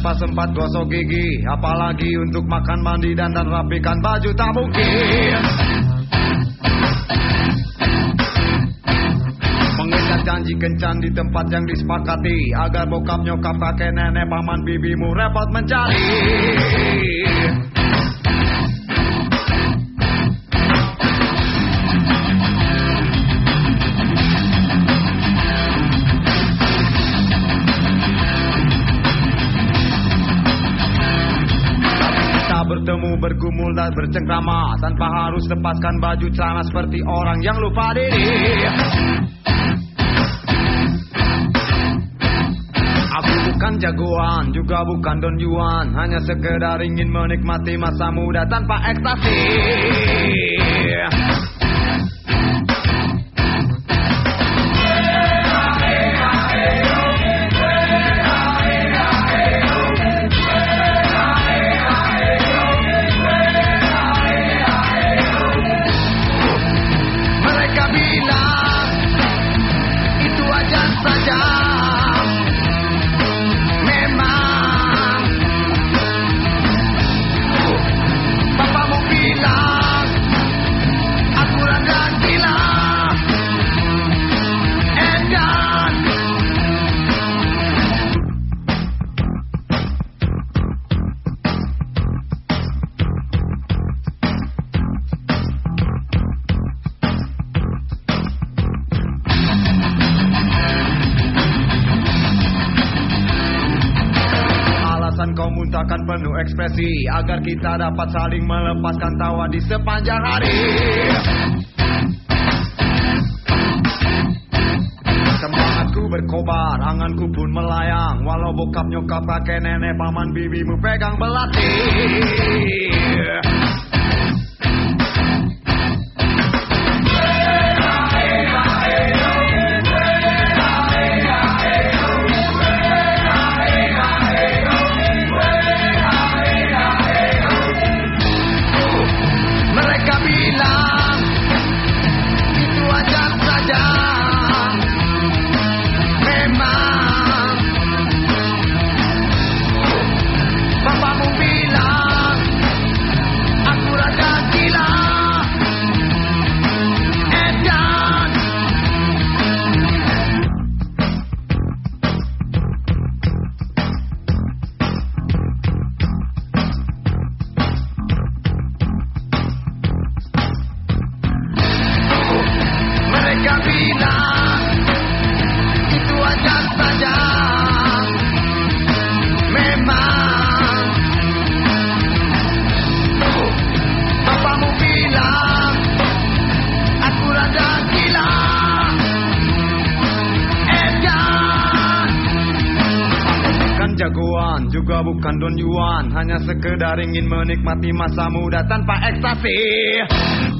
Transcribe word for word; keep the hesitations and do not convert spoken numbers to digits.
tanpa sempat gosok gigi. Apalagi untuk makan, mandi, dan dan rapikan baju tak mungkin. Mengikat janji kencan di tempat yang disepakati, agar bokap, nyokap, kakek, nenek, paman, bibimu repot mencari. Bertemu, bergumul, dan bercengkrama tanpa harus lepaskan baju celana seperti orang yang lupa diri. Aku bukan jagoan, juga bukan Don Juan, hanya sekedar ingin menikmati masa muda tanpa ekstasi. Kau muntahkan penuh ekspresi agar kita dapat saling melepaskan tawa di sepanjang hari. Semangatku berkobar, anganku pun melayang, walau bokap, nyokap, kakek, nenek, paman, bibimu pegang belati. Jagoan, juga bukan Don Juan, hanya sekedar ingin menikmati masa muda tanpa ekstasi.